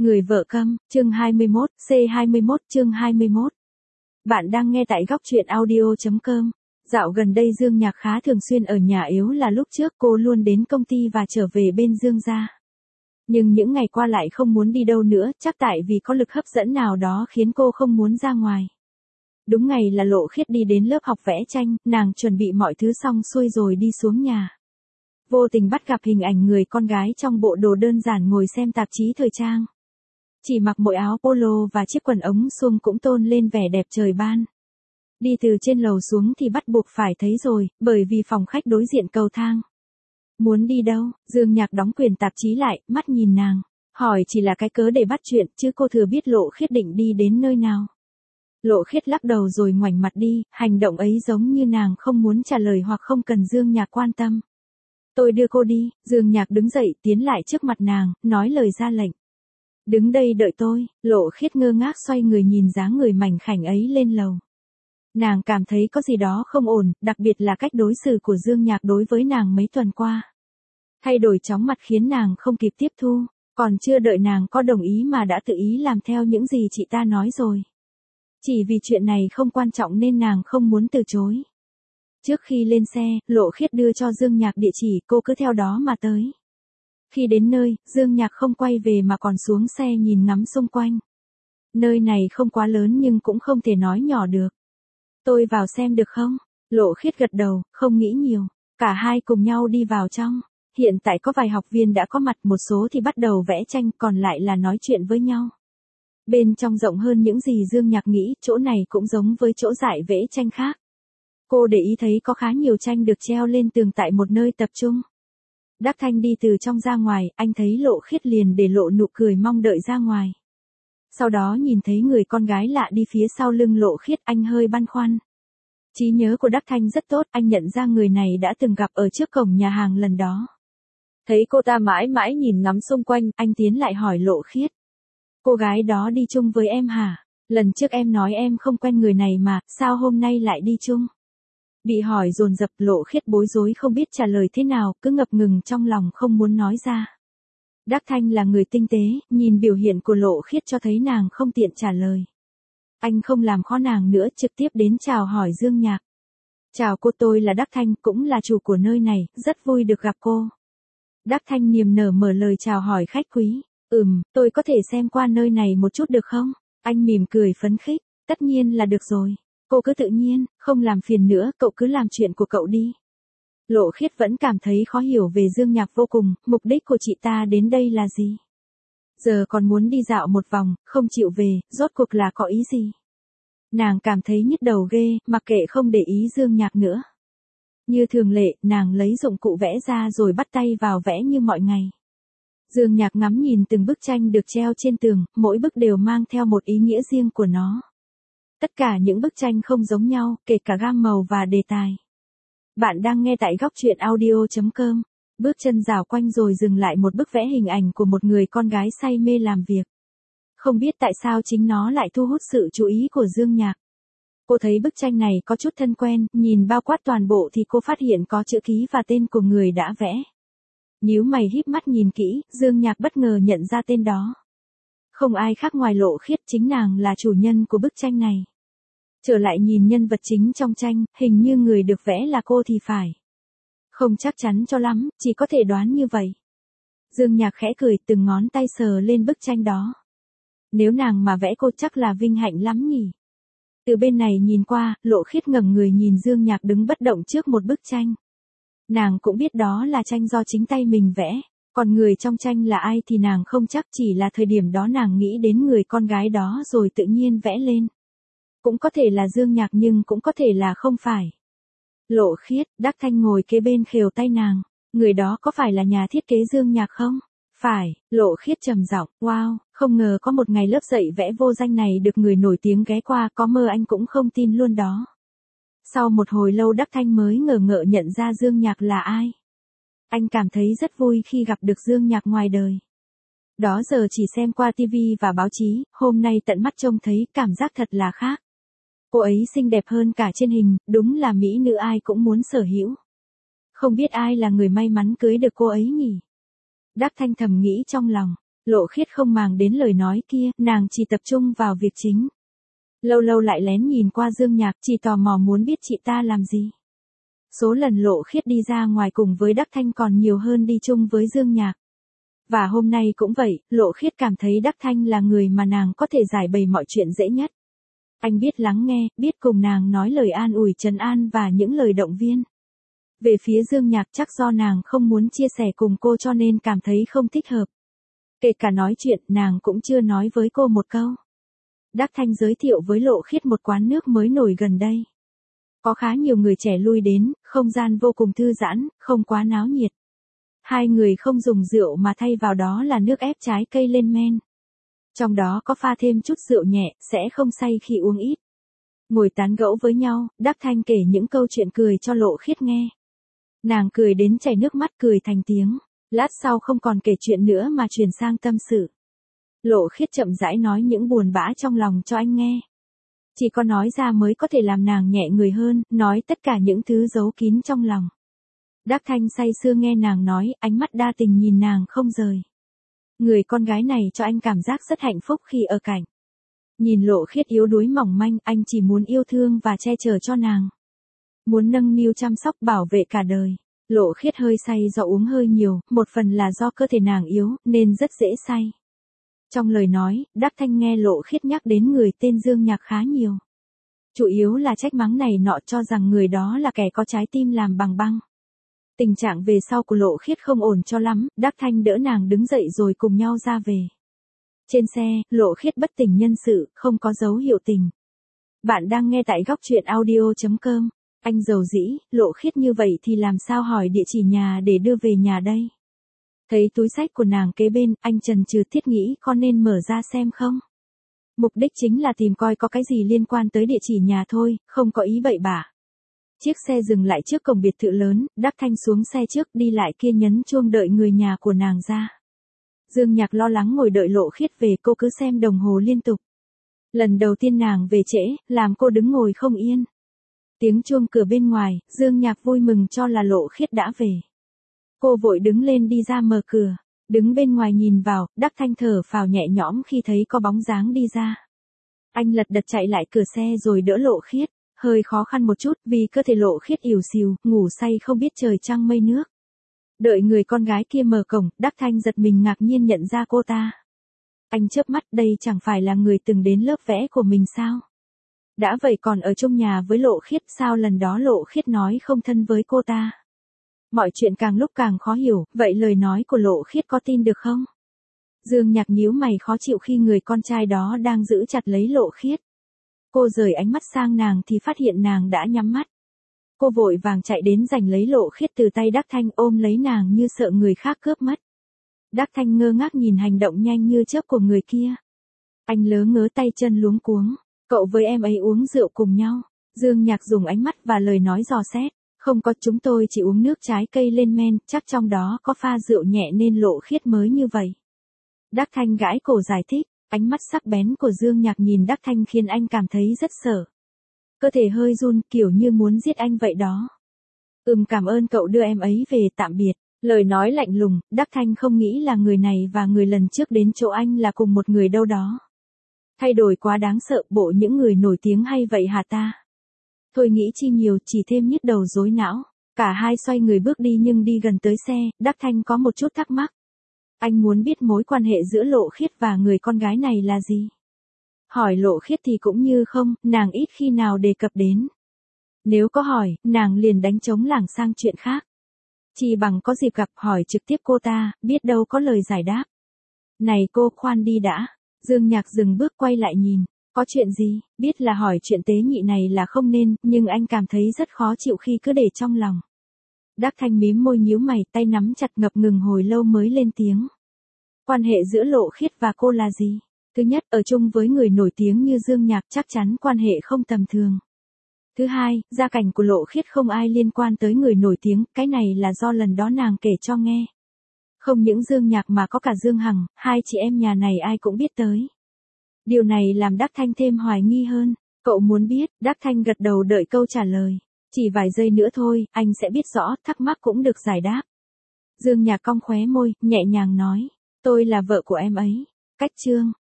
Người vợ câm, chương 21, C21 chương 21. Bạn đang nghe tại góc truyện audio.com. Dạo gần đây Dương Nhạc khá thường xuyên ở nhà, yếu là lúc trước cô luôn đến công ty và trở về bên Dương gia. Nhưng những ngày qua lại không muốn đi đâu nữa, chắc tại vì có lực hấp dẫn nào đó khiến cô không muốn ra ngoài. Đúng ngày là Lộ Khiết đi đến lớp học vẽ tranh, nàng chuẩn bị mọi thứ xong xuôi rồi đi xuống nhà. Vô tình bắt gặp hình ảnh người con gái trong bộ đồ đơn giản ngồi xem tạp chí thời trang. Chỉ mặc mỗi áo polo và chiếc quần ống suông cũng tôn lên vẻ đẹp trời ban. Đi từ trên lầu xuống thì bắt buộc phải thấy rồi, bởi vì phòng khách đối diện cầu thang. Muốn đi đâu? Dương Nhạc đóng quyển tạp chí lại, mắt nhìn nàng. Hỏi chỉ là cái cớ để bắt chuyện, chứ cô thừa biết Lộ Khiết định đi đến nơi nào. Lộ Khiết lắc đầu rồi ngoảnh mặt đi, hành động ấy giống như nàng không muốn trả lời hoặc không cần Dương Nhạc quan tâm. Tôi đưa cô đi. Dương Nhạc đứng dậy tiến lại trước mặt nàng, nói lời ra lệnh. Đứng đây đợi tôi. Lộ Khiết ngơ ngác xoay người nhìn dáng người mảnh khảnh ấy lên lầu. Nàng cảm thấy có gì đó không ổn, đặc biệt là cách đối xử của Dương Nhạc đối với nàng mấy tuần qua. Thay đổi chóng mặt khiến nàng không kịp tiếp thu, còn chưa đợi nàng có đồng ý mà đã tự ý làm theo những gì chị ta nói rồi. Chỉ vì chuyện này không quan trọng nên nàng không muốn từ chối. Trước khi lên xe, Lộ Khiết đưa cho Dương Nhạc địa chỉ, cô cứ theo đó mà tới. Khi đến nơi, Dương Nhạc không quay về mà còn xuống xe nhìn ngắm xung quanh. Nơi này không quá lớn nhưng cũng không thể nói nhỏ được. Tôi vào xem được không? Lộ Khiết gật đầu, không nghĩ nhiều. Cả hai cùng nhau đi vào trong. Hiện tại có vài học viên đã có mặt, một số thì bắt đầu vẽ tranh, còn lại là nói chuyện với nhau. Bên trong rộng hơn những gì Dương Nhạc nghĩ, chỗ này cũng giống với chỗ dạy vẽ tranh khác. Cô để ý thấy có khá nhiều tranh được treo lên tường tại một nơi tập trung. Đắc Thanh đi từ trong ra ngoài, anh thấy Lộ Khiết liền để lộ nụ cười mong đợi ra ngoài. Sau đó nhìn thấy người con gái lạ đi phía sau lưng Lộ Khiết, anh hơi băn khoăn. Trí nhớ của Đắc Thanh rất tốt, anh nhận ra người này đã từng gặp ở trước cổng nhà hàng lần đó. Thấy cô ta mãi mãi nhìn ngắm xung quanh, anh tiến lại hỏi Lộ Khiết. Cô gái đó đi chung với em hả? Lần trước em nói em không quen người này mà, sao hôm nay lại đi chung? Bị hỏi dồn dập, Lộ Khiết bối rối không biết trả lời thế nào, cứ ngập ngừng trong lòng không muốn nói ra. Đắc Thanh là người tinh tế, nhìn biểu hiện của Lộ Khiết cho thấy nàng không tiện trả lời. Anh không làm khó nàng nữa, trực tiếp đến chào hỏi Dương Nhạc. Chào cô, tôi là Đắc Thanh, cũng là chủ của nơi này, rất vui được gặp cô. Đắc Thanh niềm nở mở lời chào hỏi khách quý. Tôi có thể xem qua nơi này một chút được không? Anh mỉm cười phấn khích, tất nhiên là được rồi. Cô cứ tự nhiên, không làm phiền nữa, cậu cứ làm chuyện của cậu đi. Lộ Khiết vẫn cảm thấy khó hiểu về Dương Nhạc vô cùng, mục đích của chị ta đến đây là gì? Giờ còn muốn đi dạo một vòng, không chịu về, rốt cuộc là có ý gì? Nàng cảm thấy nhức đầu ghê, mặc kệ không để ý Dương Nhạc nữa. Như thường lệ, nàng lấy dụng cụ vẽ ra rồi bắt tay vào vẽ như mọi ngày. Dương Nhạc ngắm nhìn từng bức tranh được treo trên tường, mỗi bức đều mang theo một ý nghĩa riêng của nó. Tất cả những bức tranh không giống nhau, kể cả gam màu và đề tài. Bạn đang nghe tại góc truyện audio.com. Bước chân rảo quanh rồi dừng lại một bức vẽ hình ảnh của một người con gái say mê làm việc. Không biết tại sao chính nó lại thu hút sự chú ý của Dương Nhạc. Cô thấy bức tranh này có chút thân quen, nhìn bao quát toàn bộ thì cô phát hiện có chữ ký và tên của người đã vẽ. Nhíu mày híp mắt nhìn kỹ, Dương Nhạc bất ngờ nhận ra tên đó. Không ai khác ngoài Lộ Khiết, chính nàng là chủ nhân của bức tranh này. Trở lại nhìn nhân vật chính trong tranh, hình như người được vẽ là cô thì phải. Không chắc chắn cho lắm, chỉ có thể đoán như vậy. Dương Nhạc khẽ cười, từng ngón tay sờ lên bức tranh đó. Nếu nàng mà vẽ cô chắc là vinh hạnh lắm nhỉ. Từ bên này nhìn qua, Lộ Khiết ngẩng người nhìn Dương Nhạc đứng bất động trước một bức tranh. Nàng cũng biết đó là tranh do chính tay mình vẽ, còn người trong tranh là ai thì nàng không chắc, chỉ là thời điểm đó nàng nghĩ đến người con gái đó rồi tự nhiên vẽ lên. Cũng có thể là Dương Nhạc nhưng cũng có thể là không phải. Lộ Khiết, Đắc Thanh ngồi kế bên khều tay nàng. Người đó có phải là nhà thiết kế Dương Nhạc không? Phải, Lộ Khiết trầm giọng, wow, không ngờ có một ngày lớp dạy vẽ vô danh này được người nổi tiếng ghé qua, có mơ anh cũng không tin luôn đó. Sau một hồi lâu Đắc Thanh mới ngờ ngợ nhận ra Dương Nhạc là ai. Anh cảm thấy rất vui khi gặp được Dương Nhạc ngoài đời. Đó giờ chỉ xem qua TV và báo chí, hôm nay tận mắt trông thấy, cảm giác thật là khác. Cô ấy xinh đẹp hơn cả trên hình, đúng là mỹ nữ ai cũng muốn sở hữu. Không biết ai là người may mắn cưới được cô ấy nhỉ? Đắc Thanh thầm nghĩ trong lòng. Lộ Khiết không màng đến lời nói kia, nàng chỉ tập trung vào việc chính. Lâu lâu lại lén nhìn qua Dương Nhạc, chỉ tò mò muốn biết chị ta làm gì. Số lần Lộ Khiết đi ra ngoài cùng với Đắc Thanh còn nhiều hơn đi chung với Dương Nhạc. Và hôm nay cũng vậy, Lộ Khiết cảm thấy Đắc Thanh là người mà nàng có thể giải bày mọi chuyện dễ nhất. Anh biết lắng nghe, biết cùng nàng nói lời an ủi trấn an và những lời động viên. Về phía Dương Nhạc chắc do nàng không muốn chia sẻ cùng cô cho nên cảm thấy không thích hợp. Kể cả nói chuyện, nàng cũng chưa nói với cô một câu. Đắc Thanh giới thiệu với Lộ Khiết một quán nước mới nổi gần đây. Có khá nhiều người trẻ lui đến, không gian vô cùng thư giãn, không quá náo nhiệt. Hai người không dùng rượu mà thay vào đó là nước ép trái cây lên men. Trong đó có pha thêm chút rượu nhẹ, sẽ không say khi uống ít. Ngồi tán gẫu với nhau, Đắc Thanh kể những câu chuyện cười cho Lộ Khiết nghe. Nàng cười đến chảy nước mắt, cười thành tiếng. Lát sau không còn kể chuyện nữa mà chuyển sang tâm sự. Lộ Khiết chậm rãi nói những buồn bã trong lòng cho anh nghe. Chỉ có nói ra mới có thể làm nàng nhẹ người hơn, nói tất cả những thứ giấu kín trong lòng. Đắc Thanh say sưa nghe nàng nói, ánh mắt đa tình nhìn nàng không rời. Người con gái này cho anh cảm giác rất hạnh phúc khi ở cạnh. Nhìn Lộ Khiết yếu đuối mỏng manh, anh chỉ muốn yêu thương và che chở cho nàng. Muốn nâng niu chăm sóc bảo vệ cả đời. Lộ Khiết hơi say do uống hơi nhiều, một phần là do cơ thể nàng yếu, nên rất dễ say. Trong lời nói, Đắc Thanh nghe Lộ Khiết nhắc đến người tên Dương Nhạc khá nhiều. Chủ yếu là trách mắng này nọ cho rằng người đó là kẻ có trái tim làm bằng băng. Tình trạng về sau của Lộ Khiết không ổn cho lắm, Đắc Thanh đỡ nàng đứng dậy rồi cùng nhau ra về. Trên xe, Lộ Khiết bất tỉnh nhân sự, không có dấu hiệu tỉnh. Bạn đang nghe tại góc truyện audio.com. Anh giàu dĩ, Lộ Khiết như vậy thì làm sao hỏi địa chỉ nhà để đưa về nhà đây? Thấy túi xách của nàng kế bên, anh chần chừ thiết nghĩ có nên mở ra xem không? Mục đích chính là tìm coi có cái gì liên quan tới địa chỉ nhà thôi, không có ý bậy bạ. Chiếc xe dừng lại trước cổng biệt thự lớn, Đắc Thanh xuống xe trước đi lại kia nhấn chuông đợi người nhà của nàng ra. Dương Nhạc lo lắng ngồi đợi Lộ Khiết về, cô cứ xem đồng hồ liên tục. Lần đầu tiên nàng về trễ, làm cô đứng ngồi không yên. Tiếng chuông cửa bên ngoài, Dương Nhạc vui mừng cho là Lộ Khiết đã về. Cô vội đứng lên đi ra mở cửa, đứng bên ngoài nhìn vào, Đắc Thanh thở phào nhẹ nhõm khi thấy có bóng dáng đi ra. Anh lật đật chạy lại cửa xe rồi đỡ Lộ Khiết, hơi khó khăn một chút vì cơ thể Lộ Khiết ỉu xìu, ngủ say không biết trời trăng mây nước. Đợi người con gái kia mở cổng, Đắc Thanh giật mình ngạc nhiên nhận ra cô ta. Anh chớp mắt, đây chẳng phải là người từng đến lớp vẽ của mình sao? Đã vậy còn ở chung nhà với Lộ Khiết, sao lần đó Lộ Khiết nói không thân với cô ta? Mọi chuyện càng lúc càng khó hiểu, vậy lời nói của Lộ Khiết có tin được không? Dương Nhạc nhíu mày khó chịu khi người con trai đó đang giữ chặt lấy Lộ Khiết. Cô rời ánh mắt sang nàng thì phát hiện nàng đã nhắm mắt. Cô vội vàng chạy đến giành lấy Lộ Khiết từ tay Đắc Thanh, ôm lấy nàng như sợ người khác cướp mất. Đắc Thanh ngơ ngác nhìn hành động nhanh như chớp của người kia. Anh lớ ngớ tay chân luống cuống. Cậu với em ấy uống rượu cùng nhau. Dương Nhạc dùng ánh mắt và lời nói dò xét. Không có, chúng tôi chỉ uống nước trái cây lên men, chắc trong đó có pha rượu nhẹ nên Lộ Khiết mới như vậy. Đắc Thanh gãi cổ giải thích, ánh mắt sắc bén của Dương Nhạc nhìn Đắc Thanh khiến anh cảm thấy rất sợ. Cơ thể hơi run kiểu như muốn giết anh vậy đó. Cảm ơn cậu đưa em ấy về, tạm biệt. Lời nói lạnh lùng, Đắc Thanh không nghĩ là người này và người lần trước đến chỗ anh là cùng một người đâu đó. Thay đổi quá đáng sợ, bộ những người nổi tiếng hay vậy hả ta? Thôi nghĩ chi nhiều, chỉ thêm nhức đầu rối não. Cả hai xoay người bước đi nhưng đi gần tới xe, Đắc Thanh có một chút thắc mắc. Anh muốn biết mối quan hệ giữa Lộ Khiết và người con gái này là gì? Hỏi Lộ Khiết thì cũng như không, nàng ít khi nào đề cập đến. Nếu có hỏi, nàng liền đánh trống lảng sang chuyện khác. Chỉ bằng có dịp gặp hỏi trực tiếp cô ta, biết đâu có lời giải đáp. Này cô, khoan đi đã. Dương Nhạc dừng bước quay lại nhìn. Có chuyện gì? Biết là hỏi chuyện tế nhị này là không nên, nhưng anh cảm thấy rất khó chịu khi cứ để trong lòng. Đắc Thanh mím môi nhíu mày, tay nắm chặt ngập ngừng hồi lâu mới lên tiếng. Quan hệ giữa Lộ Khiết và cô là gì? Thứ nhất, ở chung với người nổi tiếng như Dương Nhạc chắc chắn quan hệ không tầm thường. Thứ hai, gia cảnh của Lộ Khiết không ai liên quan tới người nổi tiếng, cái này là do lần đó nàng kể cho nghe. Không những Dương Nhạc mà có cả Dương Hằng, hai chị em nhà này ai cũng biết tới. Điều này làm Đắc Thanh thêm hoài nghi hơn. Cậu muốn biết? Đắc Thanh gật đầu đợi câu trả lời. Chỉ vài giây nữa thôi, anh sẽ biết rõ, thắc mắc cũng được giải đáp. Dương Nhạc cong khóe môi, nhẹ nhàng nói. Tôi là vợ của em ấy. Cách chương